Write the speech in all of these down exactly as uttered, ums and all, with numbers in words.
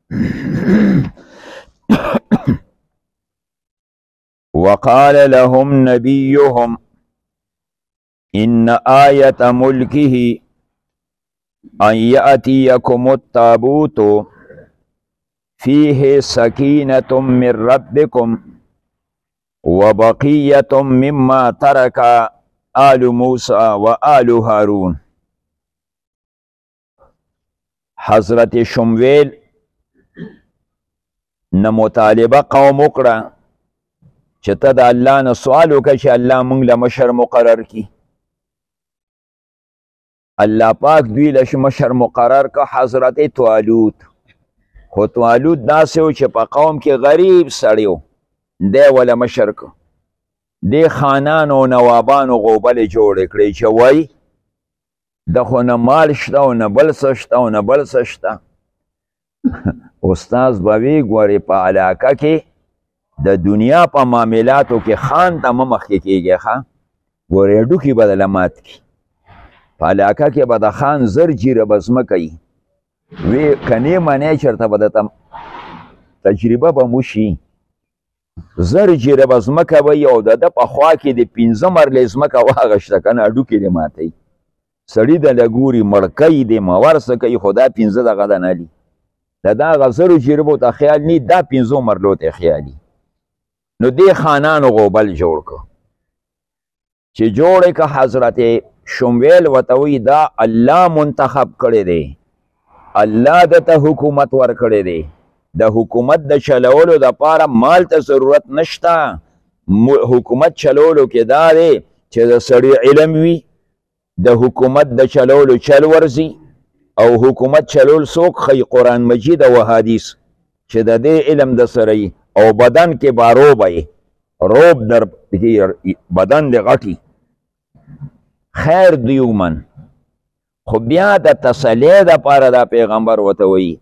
وقال لهم نبيهم إن آية ملكه أن يأتيكم التابوت فيه سكينة من ربكم وبقية مما ترك آل موسى وآل هارون. حضرت شمویل نه مطالبه قوم وکړه چې ته د الله نه سوال وکړه چې الله موږ له مشر مقرر کړي. الله پاک دوی له مشر مقرر که حضرت طالوت. خو طالوت داسې و چې په قوم کې غریب سړی و، دی وله مشر که. دې خانانو او نوابانو غوبلې جوړې کړې چې وایي د خو نه مال شته او نه بل څه شته او نه بل څه شته. استاذ به وی ګورې په علاقه کې د دنیا په معاملاتو کې خان ته مه مخکې کېږي ښه. ګورې ډوکي به دله مات کړي. په علاقه کې به د خان زر جیره به ځمکه وي. وی کنې منې چېرته به درته تجربه به مو شي. زر جیره به ځمکه به وي او د ده په خوا کې د پنځه مرلې ځمکه واغېسته که نه هډوکي دې ماتوي. سړي دله ګوري مړکۍ دې مور څه کوي خو دا پنځه دغه ده نه دي. د دا هغه زرو جربو ته خیال نی دا پنځو مرلو ته خیالي. نو دې خانانو غوبل جوړ که چې جوړ که حضرت شمویل ورته وایي دا الله منتخب کړی دی، الله دته حکومت ورکړی دی. د حکومت د چلولو دپاره مال ته ضرورت نشته. حکومت چلولو کې دا دی چې د سړي علم وي، د حکومت د چلولو چل ورځي او حکومت چلول څوک ښیي؟ قرآن مجید او حدیث چې د دې علم د سره او بدن کې به روب یې روب در بدن د غټي خیر دیومن. خو بیا د تسلی دپاره دا پیغمبر ورته وایي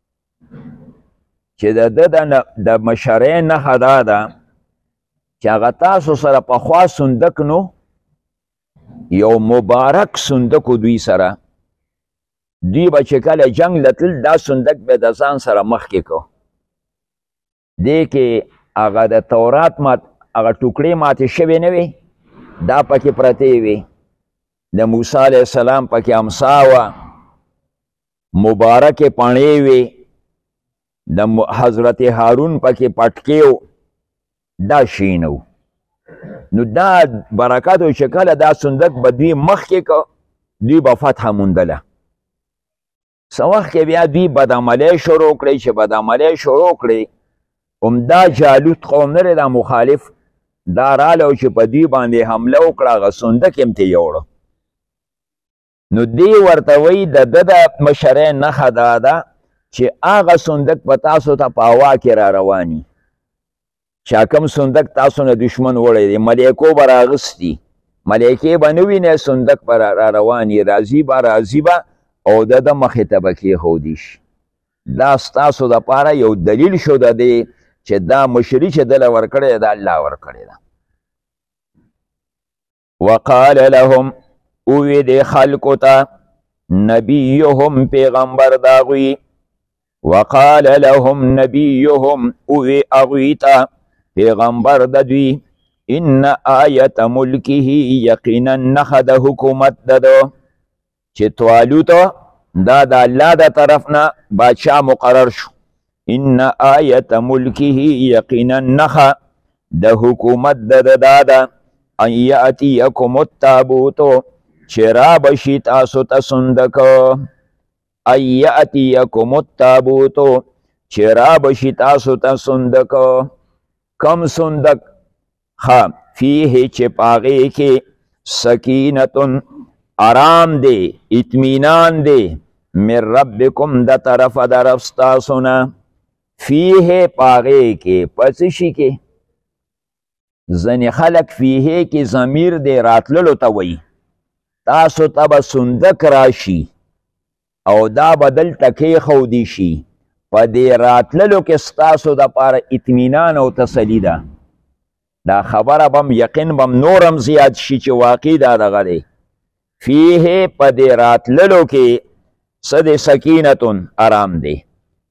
چې د ده د مشرۍ نښه دا ده چې هغه تاسو سره پخوا صندوق نو یو مبارک صندوق دوی سره دوی به چې کله جنگ لتل دا صندوق به د ځان سره مخکې کو. دې کې هغه د تورات مات هغه ټوکړې ماتې شوې نه وې، دا پکې پرتې وې. د موسی علیه السلام پکې امسا وه، مبارکې پاڼې وې. د حضرت هارون پکې پټکې و، دا شی نه و. نو دا برکت و چې کله دا صندوق به دوی مخکې که دوی به فتح موندله. څه وخت کې بیا دوی بدعملۍ شروع کړئ چې بدعملۍ شروع کړئ همدا جالوت قوم نه دی دا مخالف دا راله چې په دوی باندې حمله وکړه هغه صندوق یې ترې یوړه. نو دی ورته وایي د ده د مشرۍ نښه دا ده چې هغه صندوق به تاسو ته په هوا کې را رواني. چا کوم صندوق تاسو نه دشمن وړی دی ملیکو به راغستي، ملیکې به نه وینئ، صندوق به را رواني، راځي به راځي به او د ده مخې ته به کېښودی شي. دا ستاسو دپاره یو دلیل شو د دې چې دا مشري چې دله ورکړې ده دا الله ورکړې ده. وقال لهم اوی دې خلکو ته نبیهم پیغمبر د هغوی وقال لهم نبیهم اوی هغوی ته پیغمبر د دوی ان آیت ملکه یقینا نښه د حکومت د ده چې طالوت دا د الله د طرف نه بادشاه مقرر شو. ان آیت ملکه یقینا نښه د حکومت د ده دا ده ان یأتیکم التابوت چې رابشي تاسو ته صندوق. ان یأتیکم التابوت چې رابشي تاسو ته صندوق. کم صندوق؟ ښه فیه چې په هغې کې سکینتون آرام دی، اطمینان دی، من ربکم د طرفه د رب ستاسو نه. فیه په هغې کې په څه شي کې؟ ځینې خلک فیه کې ضمیر دی راتللو ته وایي. تاسو ته به صندوق راشي او دا به دلته کېښودی شي. په دې راتللو کې ستاسو دپاره اطمینان او تسلي ده. دا خبره بم یقین بم نورم زیات شي چې واقع دا دغه دی. فیه په دې راتللو کې څه دی؟ سکینتون آرام دی.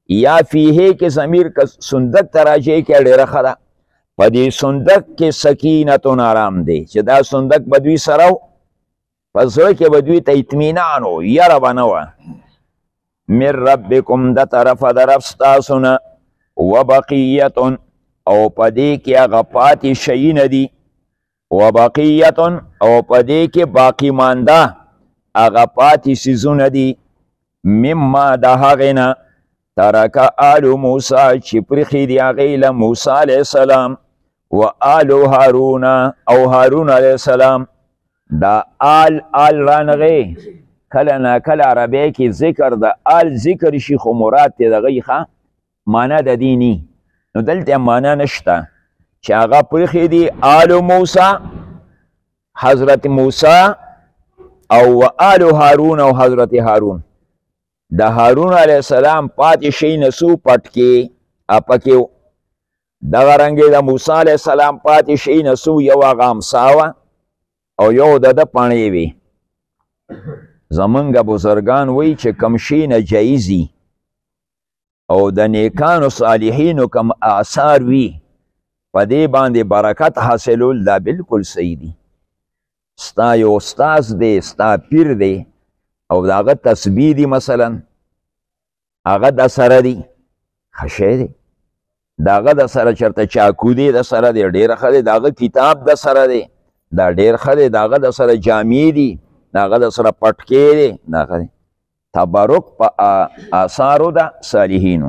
یا فیه کې ضمیر که صندوق ته راجع کې ډېره ښه ده. په دې صندوق کې سکینتون آرام دی چې دا صندوق به دوی سره و، په زړه کې به دوی ته اطمینان و، یره به نه وه. من ربکم د طرفه د رب ستاسو نه، وبقیتن او په دې کې هغه پاتې شیونه دي، وبقیتن او په دې کې باقی مانده هغه پاتې څیزونه دي، مما د هغې نه ترکه آل موسی چې پرېښي دي هغې له موسی علیه السلام و آل هارون او هارون علیه السلام. دا آل آل رانغې کله نه کله عربی کې ذکر د آل ذکر شي خو مراد دی د هغې ښه معنا د دې ني. نو دلته معنا نشته چې هغه پرېښي دي آل موسی حضرت موسی او و آل هارون او حضرت هارون. د هارون علیه السلام پاتې شی نسو پټکې اپکې دغه رنګې د موسی علیه السلام پاتې شی نسو یو هغه امسا وه او یو د ده پڼې وې. زمونږ بزرګان وایي چې کم شی نه جایزي او د نیکانو صالحینو کم آثار وي په دې باندې برکت حاصلول دا بالکل صحیح دي. ستا یو استاز دی، ستا پیر دی او د هغه تسبیح دي مثلا هغه د سره دي ښه شی دی، د هغه د سره چېرته چاکو دی د سره دی ډېره ښه دی، د هغه کتاب د سره دی دا ډېر ښه دی، د هغه د سره جامې دي، د هغه د سره پټکې دی، دا ښه دی. تبرک په آثارو د صالحینو.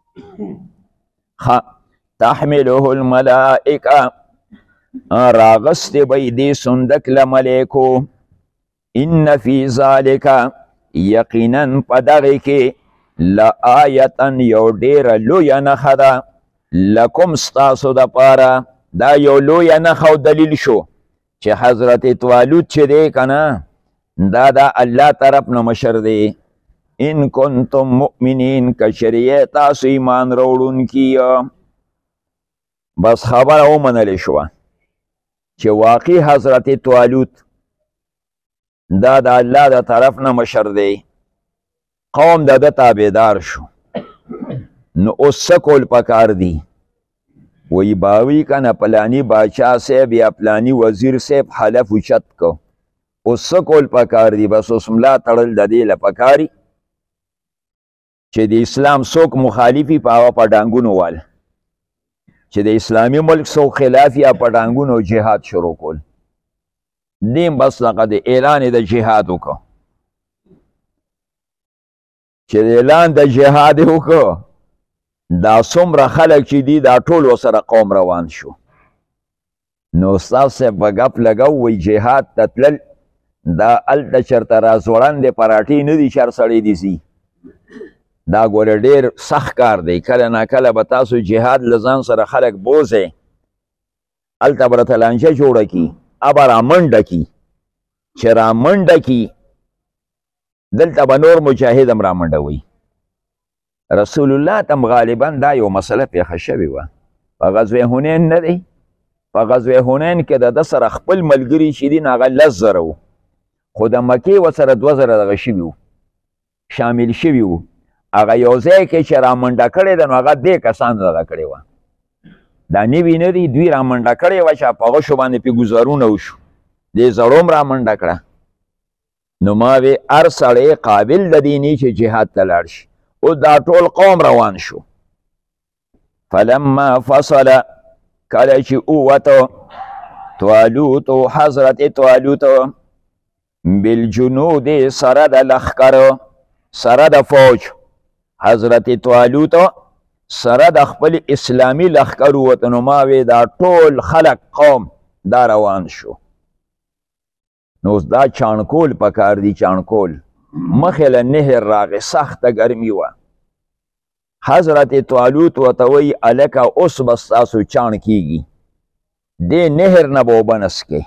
تحمله الملائکه راغستې به یې دې صندوق له ملایکو. ان فی ذالک یقینا په دغې کې لآیتا یو ډېره لویه نښه ده لکم ستاسو دپاره. دا یو لویه نښه او دلیل شو چې حضرت طالوت چې دی که نه دا د الله طرف نه مشر دی. ان کنتم مؤمنین که چېرې تاسو ایمان راوړونکي. بس خبره ومنلې شوه چې واقعي حضرت طالوت دا د الله د طرف نه مشر دی. قوم د ده تابعدار شو. نو اوس څه کول پکار دي؟ وی باوی کنه پلانی باچا صاحب یا پلانی وزیر صاحب حلف اوچت کو. اوس څه کول پکار دي؟ بس اوس ملا تړل د دې له پکاري چې د اسلام څوک مخالفي په هغه په ډانګونو وال، چې د اسلامي ملک څوک خلاف یا په ډانګونو جهاد شروع کول. دیم بس دغه د اعلان د جهاد وکړو چې د اعلان د جهاد یې وکړو. دا څومره خلک چې دي دا ټول ورسره قوم روان شو. نو استاد صاحب به ګپ لګو وایي جهاد ته تلل دا هلته چېرته راځوړندې پراټې نه دي چې هر سړی دې ځي. دا ګوره ډېر سخت کار دی. کله ناکله به تاسو جهاد له ځان سره خلک بوځئ هلته به راته لانجه جوړه کي، ابه رامنډه کی چې رامنډه کی دلته به نور مجاهد هم رامنډوي. رسول الله ته غالبا دا یو مسله پیښه شوې وه په غزوه هنین نه دی. په غزوه هنین کې د ده سره خپل ملګري چې دي نو هغه لس زره وو، خو د مکې ورسره دوه زره دغه شوي وو شامل شوي وو. هغه یو ځای کې چې رامنډه کړې ده نو هغه دې کسان دغه کړې وه. دا نوي نه دي، دوی رامنډه کړې وه چې په هغه شو باندې پې ګزارونه وشو. دې زړو هم رامنډه کړه. نو ما وی هر سړی قابل د دې نه چې جهاد ته لاړ شي. او دا ټول قوم روان شو. فلما فصل کله چې ووته طالوت او حضرت طالوت بالجنود سره د لښکر سره د فوج، حضرت طالوت سره د خپل اسلامي لښکر ووته. نو ما وی دا ټول خلق قوم دا روان شو. نو دا چانکول پکار دی، چانکول مخې له نهر راغی، سخته ګرمي وه. حضرت طالوت ورته وایي هلکه اوس به ستاسو چاڼ کېږي، دې نهر نه به اوبه نسکئ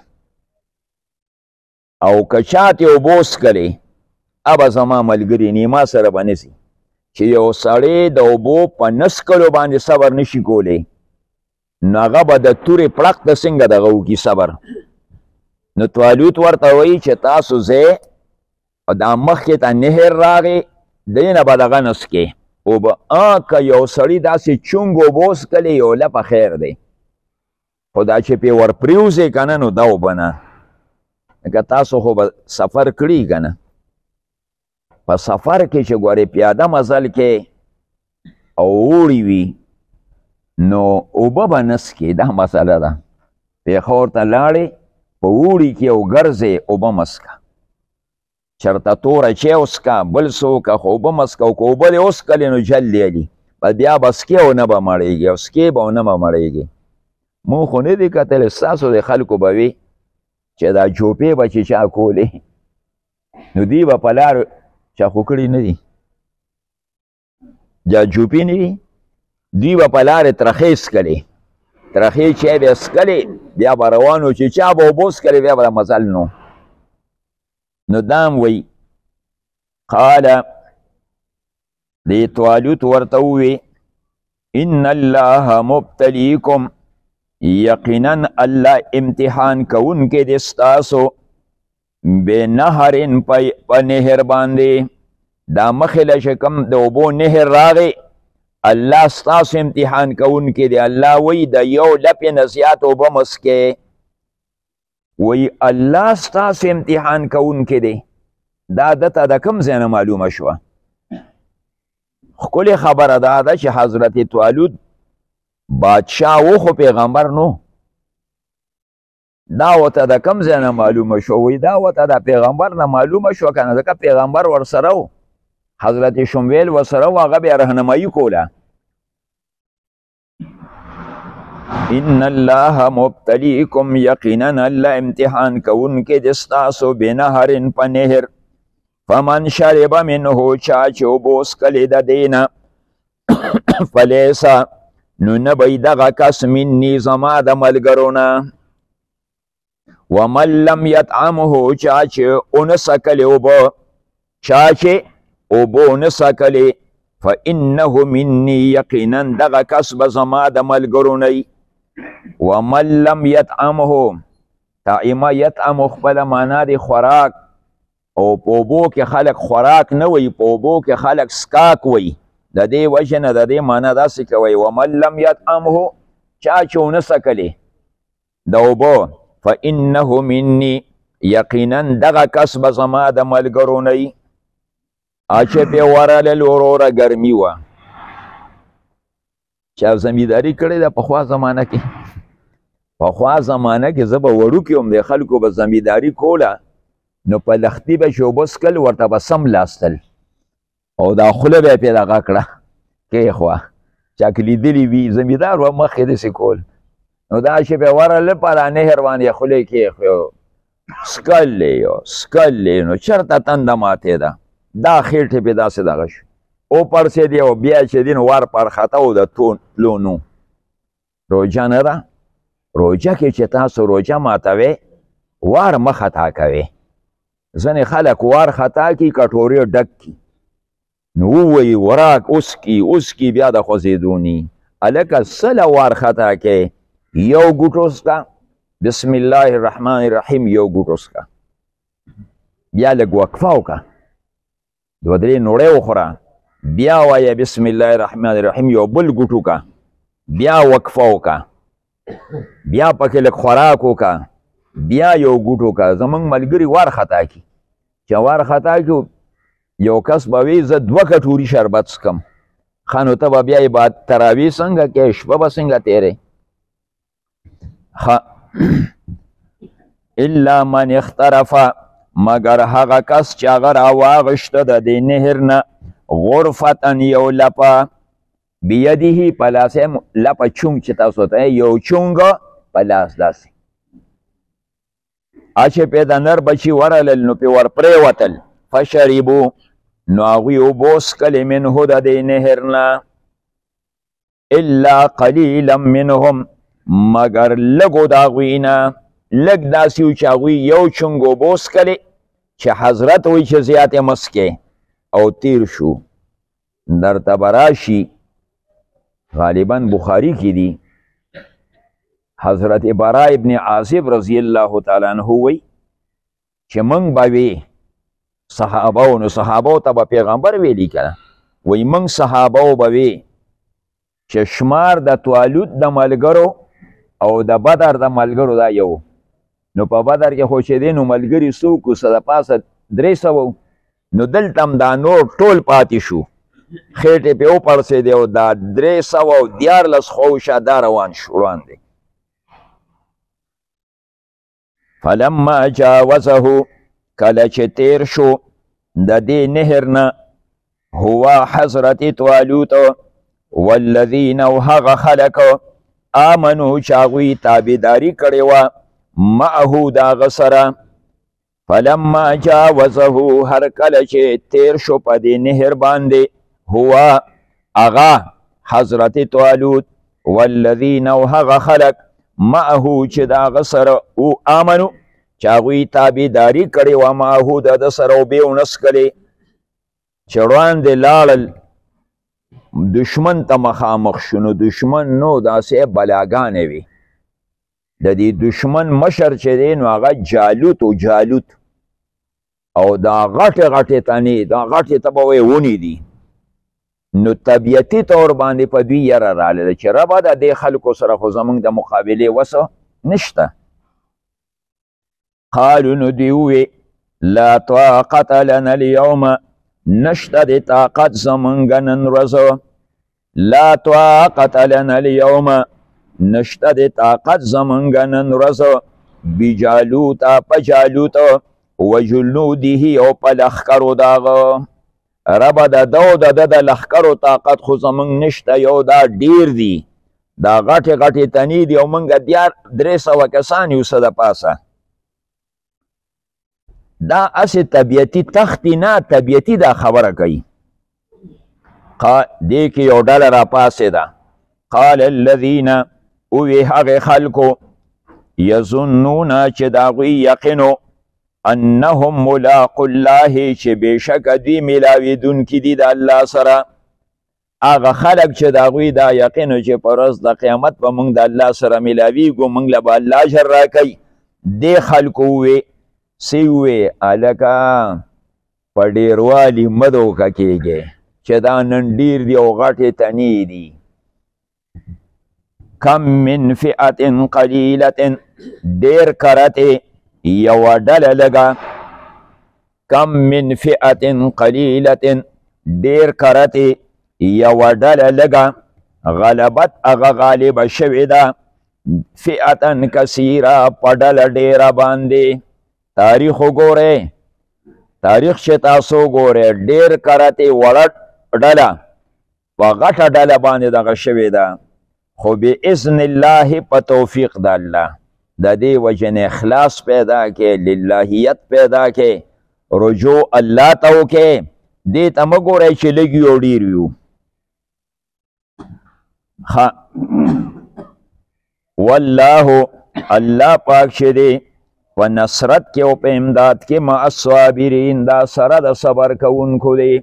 او که چاته اوبه وڅښلې ابه زما ملګري نیما سره به نسي چې یو سړی د اوبو په نه څښلو باندې صبر نشي کولی نو هغه به د تورې پړق ته څنګه دغه وکړي صبر. نو طالوت ورته وایي چې تاسو ځئ او دا مخکې ته نهر راغی دې نه به دغه نسکئ اوبه که یو سړي داسې چونګ اوبه وڅښلې یو لپه خیر دی، خو دا چې پې ور پرېوځې که نه نو دا اوبه نه. لکه تاسو خو به سفر کړي که نه، په سفر کې چې ګورې پیاده مزل کې او اوړي وي نو اوبه به نه څښې، دا مسله ده. پېښور ته لاړې په اوړي کې او ګرځې اوبه مه څښه، چېرته توره چای وڅښه بل څه وکړه، خو اوبه مه څښه. او که اوبه دې وڅښلې نو جل دې علي، بس بیا به څکې او نه به مړېږي، او څکې به او نه به مړېږي. مونږ خو نه دي کتلی، ستاسو د خلکو به وي چې دا جوپې به چې چا کولې نو دوی به په لار چا خو کړي نه دي، دا جوپې نه دي، دوی به په لارې ترخې څکلې، ترخې چای به یې څکلې، بیا به روان و چې چا به اوبه څکلې بیا به مزل نو. نو دا هم وی قاله دې طالوت ورته ووی ان الله مبتلیکم، یقینا الله امتحان کوونکی دی ستاسو، بنهرن په نهر باندې. دا مخې له چې کوم د اوبو نهر راغی الله ستاسو امتحان کوونکی دی. الله وی د یو لپې نه زیات اوبه مه څښئ، وی الله ستاسو امتحان کوونکی دی. دا دته د کوم ځای نه معلومه شوه؟ ښکلې خبره دا ده چې حضرت طالوت بادشاه و خو پیغمبر نو. دا ورته د کوم ځای نه معلومه شو؟ وی دا ورته د پیغمبر نه معلومه شوه که نه، ځکه پیغمبر ورسره و، حضرت شمویل ورسره و، هغه بیا رهنمایي کوله. ان الله مبتلیکم، یقینا الله امتحان کوونکی دی ستاسو، بنهرن په نهر، فمن شرب منه، چا چې اوبه وڅښلې د دې نه، فلیسه نو نه به دغه کس مني زما د ملګرو نه. ومن لم یطعمه، چا چې ونه څکلې اوبه، چا چې اوبه ونه څکلې، فانه مني، یقینا دغه کس به زما د ملګرو نه. ومن لم یطعمه، طعمه یطعم خپله معنا دی خوراک، او په اوبو کې خلک خوراک نه وي، په اوبو کې خلک سکاک وي. د دې وجه نه د دې معنا داسې کوي ومن لم یطعمه، چا چې ونه څکلې د اوبو، فانه مني، یقینا دغه کس به زما د ملګرو نه وي. چې پې ورلل وروره ګرمي وه، چا زمینداري کړې ده پخوا زمانه کې. پخوا زمانه کې زه به وړوکی وم، د خلکو به زمینداري کوله نو په لختي به چې اوبه څکل ورته به سم لاستل، او دا خوله به یې پې دغه کړه کېښوه، چا که لیدلي وي زمیندار به مخکې داسې کول. نو دا چې به ورله په را نهر باندې خولې کېښوی، څکلې یو څکلې، نو چېرته تنده ماتې ده، دا خېټې پې داسې دغه شو او پړسېدې، او بیا چې دی نو ور پرخته و د تلو نو. روژه نه ده، روژه کې چې تاسو روژه ماتوئ وار مه خطا کوئ. ځینې خلک وار خطا کي کټورې ډک کي، نو ووایي وراک اوس کی اوس کی بیا د خوځېدو ني. هلکه سله وار خطا کوې، یو ګوټ وڅښه، بسم الله الرحمن الرحیم یو ګوټ وڅښه، بیا لږ وقفه وکړه، دوه درې نوړۍ وخوره، بیا وایه بسم الله الرحمن الرحیم یو بل ګوټ وکړه، بیا وقفه وکړه، بیا پکې لږ خوراک وکړه، بیا یو ګوټ وکړه. زمونږ ملګري وار خطا کي، چې وار خطا کي یو کس به وی زه دوه کټوري شربت څکم. ښه نو ته به بیا عبادت تراویح څنګه کوې، شپه به څنګه تېرې؟ الا من اخترفه، مگر هغه کس چې هغه راواغشته د دې نهر نه، غرفتن یو لپه، بیدهی په لاس یې لپه چونګ چې تاسو ته یو چونګ په لاس داسې، چې پې د نر بچي ورلل نو پې ور پرېوتل، فشربو نو هغوی اوبه وڅښلې منهو د دې نهر نه، الا قلیلا منهم، مگر لږو د هغوی نه، لږ داسې و چې هغوی یو چونګ اوبه وڅښلې چې حضرت وایي چې زیات یې مه څښئ، او تیر شو. درته به راشي غالبا بخاري کې دي، حضرت برا ابن عازب رضی الله تعالی عنه وی چې موږ به وی صحابه نو صحابه ته به پیغمبر ویلي کنه، وی منگ صحابه به وی چې شمار د طالوت د ملګرو او د بدر د ملګرو دا یو. نو په بدر کې خو چې دی نو ملګري څوک و څه د پاسه درې سوه، نو دلته هم دا نور ټول پاتې شو، خېټې پې وپړسېدې او دا درې سوه او دیارلس خوشه دا روان شو وړاندې. فلما جاوزه کله چې تیر شو د دې نهر نه هو حضرت طالوت والذین او هغه خلک آمنو چې هغوی تابعداري کړې وه معه د هغه سره. فلما جاوزه هر کله چې تیر شو په دې نهر باندې هو هغه حضرت طالوت والذین او هغه خلک معه چې د هغه سره او آمنو چې هغوی تابعداري کړې وه معه د ده سره او بې ونسکلې چې وړاندې لاړل دشمن ته مخامخ شو. نو دشمن نو داسې بلاګانې وي. د دې دشمن مشر چې دی نو هغه جالوت و جالوت او دا غټې غټې تنې دا غټې ته به وی ونې دي. نو طبیعتي طور باندې په دوی یره راغله چې ربه د دې خلکو سره خو زموږ د مقابلې وسه نشته. قالو نو دوی ووی لا طاقت لنا اليوم نشته د طاقت زمونږ نن ورځ. لا طاقت لنا اليوم نشته د طاقت زمونږ نن ورځ بجالوت په جالوت و جنوده او په لښکرو د هغه. ربه د ده او د ده د لښکرو طاقت خو زمونږ نشته، یو دا ډیر دي، دا غټې غټې تنې دي او موږ دیار درې سوه کسان یو څه د پاسه. دا اسې طبیعتي تختی نه، طبیعتي دا خبره کوي. دې کې یو ډله راپاڅېده. قال الذین اوی هغې خلکو یظنون چې د هغوی یقینو انهم ملاقو الله چې بېشکه دوی میلاوېدونکي دي د الله سره. هغه خلک چې د هغوی دا یقینو چې په ورځ د قیامت به موږ د الله سره میلاویږو، موږ له به الله اجر راکوي. دې خلکو ووې څه ووې هلکه په ډېروالي مه دوکه کېږئ چې دا نن ډېر دي او غټې تنې دي. کم من فئة قلیلة ډېر کرتې یوه ډله لږه. کم من فئة قلیلة ډېر کرتې یوه ډله لږه. غلبت هغه غالبه شوې ده فئة کثیره په ډله ډېره باندې. تاریخ وګورئ، تاریخ چې تاسو وګورئ ډېر کرتې وړه ډله په غټه ډله باندې دغه شوې ده، خو باذن الله په توفیق د الله د دې وجې نه اخلاص پیدا کې، للهیت پیدا کې، رجوع الله ته وکړئ. دې ته مه ګورئ چې لږ یو ډېر یو. والله الله پاک چې دی په نصرت کې او په امداد کې مع الصابرین دا سره د صبر کوونکو دی.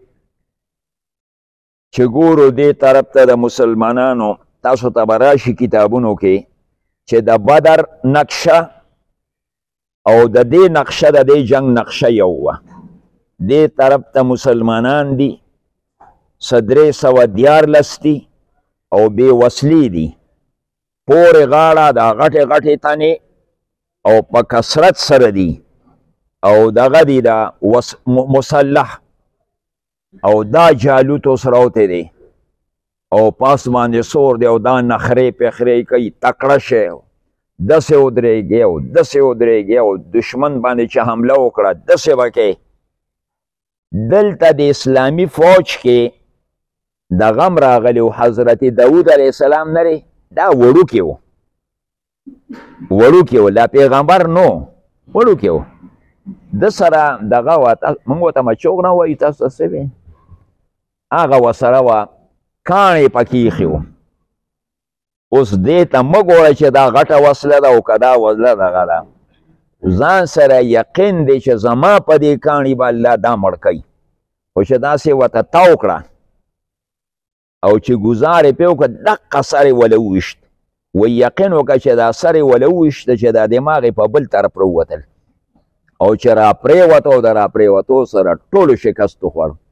چې ګورو دې طرف ته د مسلمانانو تاسو ته به راشي کتابونو کې چې د بدر نقشه او د دې نقشه د دې جنگ نقشه یو وه. دې طرف ته مسلمانان دي څه درې سوه دیارلس دي او بې وسلې دي، پورې غاړه دا غټې غټې تنې او په کثرت سره دي او دغه دي دا مسلح او دا جالوتو سروتی دی او پاس باندې سور دی او دا نخرې پخرې کوي، تکړه شی داسې ودرېږي او داسې ودرېږي او دشمن باندې چې حمله وکړه داسې به کوي. دلته د اسلامي فوج کې دغه هم راغلی و، حضرت داود علیه السلام نری دا وړوکی و، وړوکی و، لا پیغمبر نو، وړوکی و. د سره دغه وه موږ ورته مچوغ نه وایو، تاسو څه وی هغه ورسره وه کاڼې پکې ایښې وو. اوس دې ته مه ګوره چې دا غټه وسله ده او که دا وسله دغه ده، ځان سره یقین دی چې زما په دې کاڼي به الله دا مړ کوي. خو چې داسې ورته تاو کړه او چې ګزار یې پرې وکړه دقه سر یې وله وویشت، وایي یقین وکړه چې دا سر یې وله وویشته چې دا دماغ یې په بل طرف راووتل او چې را پرېوته او د را پرېوتو سره ټولو شکست وخوړ.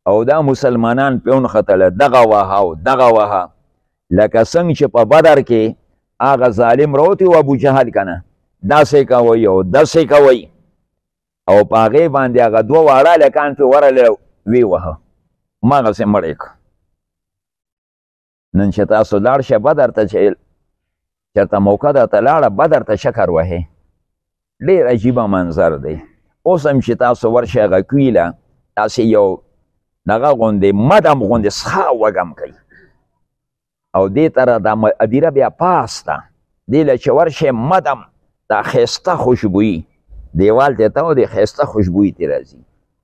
او دا مسلمانان پیون خطله دغه وها او دغه وها لکه څنګه چې په بدر کې هغه ظالم راوتی و ابو جهل کنه داسې کوي او داسې کوي او په هغې باندې هغه دوه واړه هلکان پې ورغلی ویې وهه هماغسې مړ یې کړه. نن چې تاسو لاړ شئ بدر ته چې چېرته موقع درته لاړه بدر ته چکر وهې ډېر عجیبه منظر دی. اوس هم چې تاسو ورشئ هغه کوي له داسې یو دغه غوندې مدم غوندې څښا وږم کوي او دې طرح دا هدیره بیا پاس ده دې له چې ورشئ مدم دا ښایسته خوشبویي دیوال ته ته د ښایسته خوشبویي ترې راځي.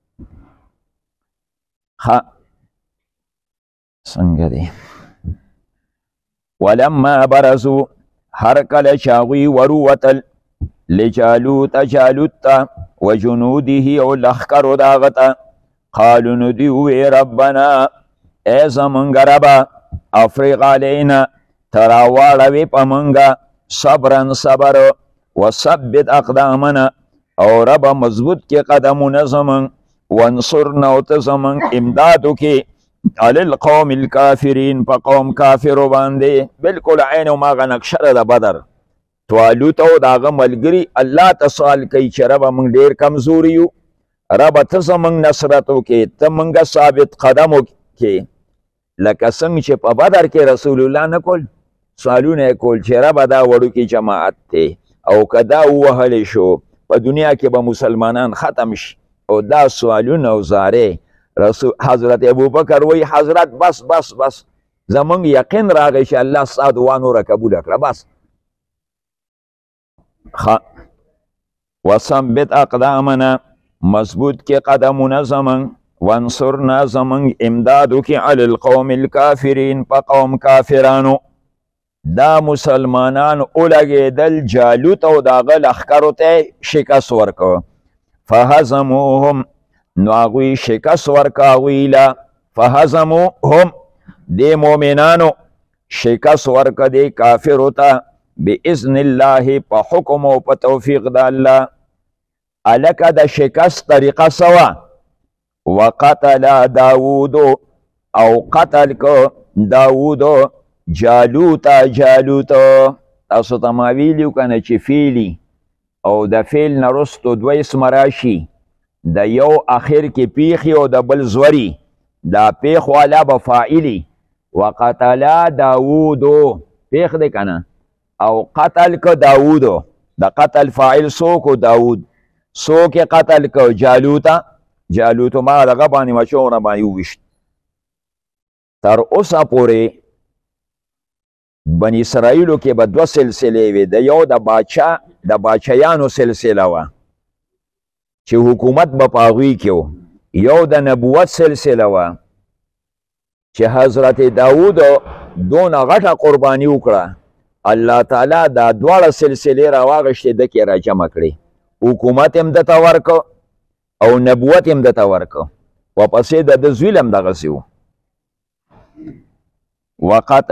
ښه څنګه دی ولما برزو هر کله چې هغوی وروتل لجالوت جالوت ته و جنوده او لښکرو د هغه ته قالو نو دوی وویې ربنا ای زمونږ ربه افرغ علینا ته راواړوې په مونږه صبرا صبر وثبت اقدامنا او ربه مضبوط کې قدمونه زمونږ وانصرنا او ته زمونږ امداد وکې علی القوم الکافرین په قوم کافرو باندې بلکل عین هماغه نقشه ده د بدر طالوت او د هغه ملګري الله ته سوال کوي چې ربه موږ ډېر کمزوري یو ربه ته زموږ نصرت وکې ته موږ ثابت قدم وکې لکه څنګه چې په بدر کې رسول الله نه کول سوالونه یې کول چې ربه دا وړوکي جماعت دی او که دا ووهلی شو په دنیا کې به مسلمانان ختم شي او دا سوالونه او زارې رسول حضرت ابوبکر وی حضرت بس بس بس زمونږ یقین راغی چې الله ستا دعا نوره قبوله کړه بس. وثبت اقدامنا مضبوط کې قدمونه زمونږ وانصرنا زمونږ امداد وکړي علی القوم الکافرین په قوم کافرانو. دا مسلمانان ولګېدل جالوت او د هغه لښکرو ته شکست ورکړه فهزموهم نو هغوی شکست ورکړه هغوی له فهزموهم دې مؤمنانو شکست ورکړه دې کافرو ته باذن الله په حکم او په توفیق د الله. هلکه د شکست طریقه څه وه وقتل داود او قتل که داود جالوتا جالوتا تاسو ته ما ویلي که نه چې فیلي او د فیل نه رستو دوه اسمه راشي د یو اخر کې پیخي او د بل زوري دا پیخ والا به فاعلي وقتل داودو پیخ دی که نه او قتل که داودو د قتل فاعل څوک داود څوک یې قتل که جالوتا جالوتو ما دغه باندې مچونه باندې وویشت. تر اوسه پورې بني اسرائیلو کې به دوه سلسلې وې د یو د باچا د باچایانو سلسله وه چې حکومت به په هغوی کې و یو د نبوت سلسله وه چې حضرت داود دونه غټه قرباني وکړه الله تعالی دا دواړه سلسلې راواغېشتې ده کې راجمع کړې حکومت هم دته ورکه او نبوت هم دته ورکه واپسې د ده زوی هم دغسې و وقت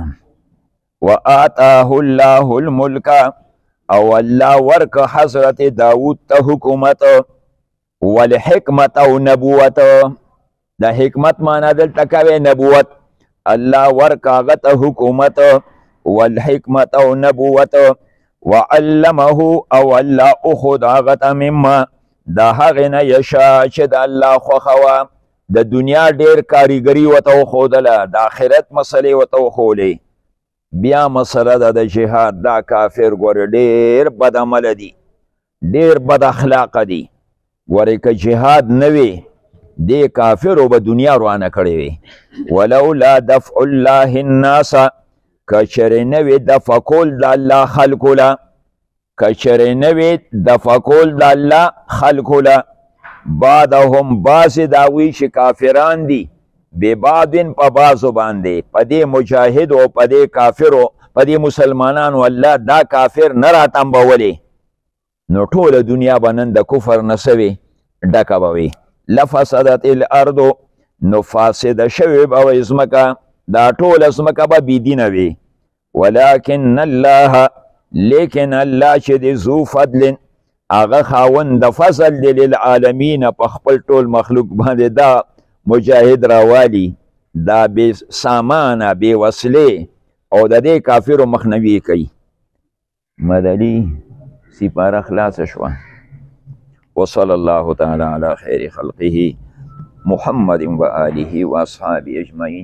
وآتاه الله الملک او الله ورک حضرت داود ته حکومت والحکمت او نبوت د حکمت معنا دلته کوي نبوت الله ورک هغه ته حکومت والحکمت او نبوت وعلمه او الله اخذ هغه ته مما دا هغې نه یشا چې د الله خوښه وه د دنیا ډېر کاریګري ورته وښودله د آخرت مسلې ورته وښولې بیا مسله ده د جهاد دا کافر ګورې ډېر بد عمله دي ډېر بد اخلاقه دي ګورې که جهاد نه وي دې کافرو به دنیا روانه کړې وي ولولا دفع الله الناس که چېرې نه وي دفع کول د الله خلکو له که چېرې نه وي دفع کول د الله خلکو له بعدهم بعضې د هغوی چې کافران دي ببعضن په بعضو باندې په دې مجاهد او په دې کافرو په دې مسلمانانو الله دا کافر نه راتمبولې نو ټوله دنیا به نن د کفر نه څه وي ډکه به وي لفسدت الارض نو فاسده شوې به وي ځمکه دا ټوله ځمکه به بېدینه وي ولکن الله لیکن الله چې د ذو فضل هغه خاوند د فضل دی للعالمین په خپل ټول مخلوق باندې دا مجاهد راوالی دا بے سامانه بے وسلې او د دې کافرو مخنیوي کوي. مدني سپاره خلاصه شوه. وصلی الله تعالی علی خیر خلقه محمد و آله و اصحابه اجمعین.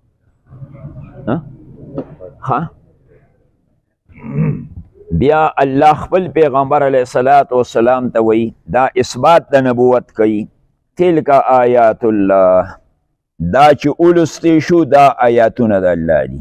ها بیا الله خپل پیغمبر علیه الصلاة والسلام ته وایي دا اثبات د نبوت کوي. تلک آیات الله، دا چې اولستی شو دا آیاتونه د الله دي.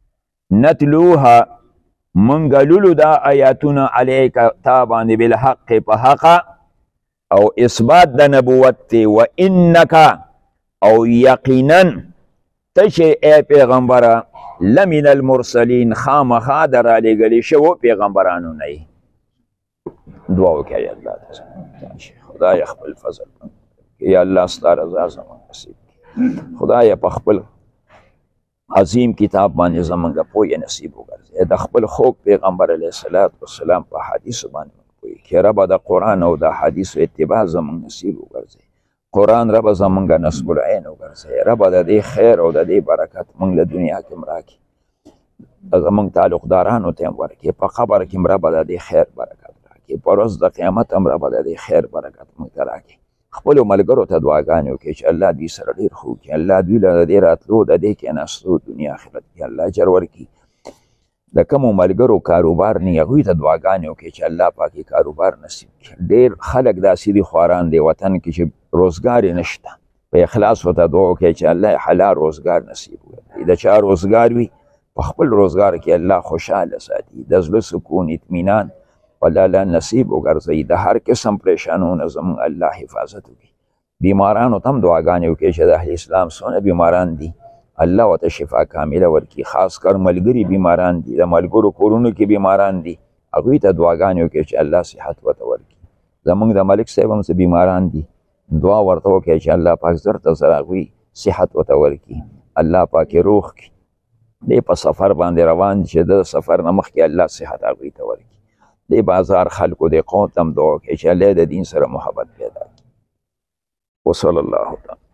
نتلوها منګ لولو دا آیاتونه علیک تا باندې بالحق په حقه او اثبات د نبوت تی. و انک او یقینا تشه ای پیغمبره لمن المرسلین خامخا در علیګلی شو پیغمبرانو نه. دعا وکړئ الله ته خدای خپل فضل یا الله ستا رضا زموږ نصیب کړي. خدای په خپل عظیم کتاب باندې زمونږ پوهه نصیب وګرځي. د خپل خوږ پیغمبر علیه الصلاة والسلام په حدیثو باندې پوهه کړي. ربه د قرآن او د حدیثو اتباع زمونږ نصیب وګرځي. قرآن ربه زمونږ نصب العین وګرځي. ربه د دې خیر او د دې برکت مونږ له دنیا کې هم راکړي. زمونږ تعلقدارانو ته هم ورکړي. په قبر کې هم ربه د دې خیر برکت راکړي. په ورځ د قیامت هم ربه د دې خیر برکت مونږ ته راکړي. خپلو ملګرو ته دعاګانې وکړي چې الله دوی سره ډېر ښه وکړي. الله دوی له د دې راتلو د دې کېناستو دنیا آخرت کې الله اجر ورکړي. د کومو ملګرو کاروبار نه هغوی ته دعاګانې وکړي چې الله پاک یې کاروبار نصیب کړي. ډېر خلک داسې دي خواران دی وطن کې چې روزګار یې نشته. په اخلاص ورته دعا وکړي چې الله حلال روزګار نصیب کړي. د چا روزګار وي په خپل روزګار کې الله خوشحاله ساتي. د زړه سکون اطمینان والله الله نصیب وګرځوي. د هر قسم پریشانونو زموږ الله حفاظت وکړي. بیمارانو ته هم دعاګانې وکړي چې د اهل اسلام څونه بیماران دي الله ورته شفا کامله ورکړي. خاص کر ملګري بیماران دي، د ملګرو کورونو کې بیماران دي، هغوی ته دعاګانې وکړي چې الله صحت ورته ورکړي. زموږ د ملک صاحب هم څه بیماران دي، دعا ورته وکړي چې الله پاک زر ته زر هغوی صحت ورته ورکړي. الله پاک یې روغ کړي. دی په سفر باندې روان دي چې د سفر نه مخکې الله صحت هغوی ته ورکړي. دی بازار خلکو دی قوم ته هم دعا وکړي چې الله د دین سره محبت پیدا کړي. وصلی الله تعالی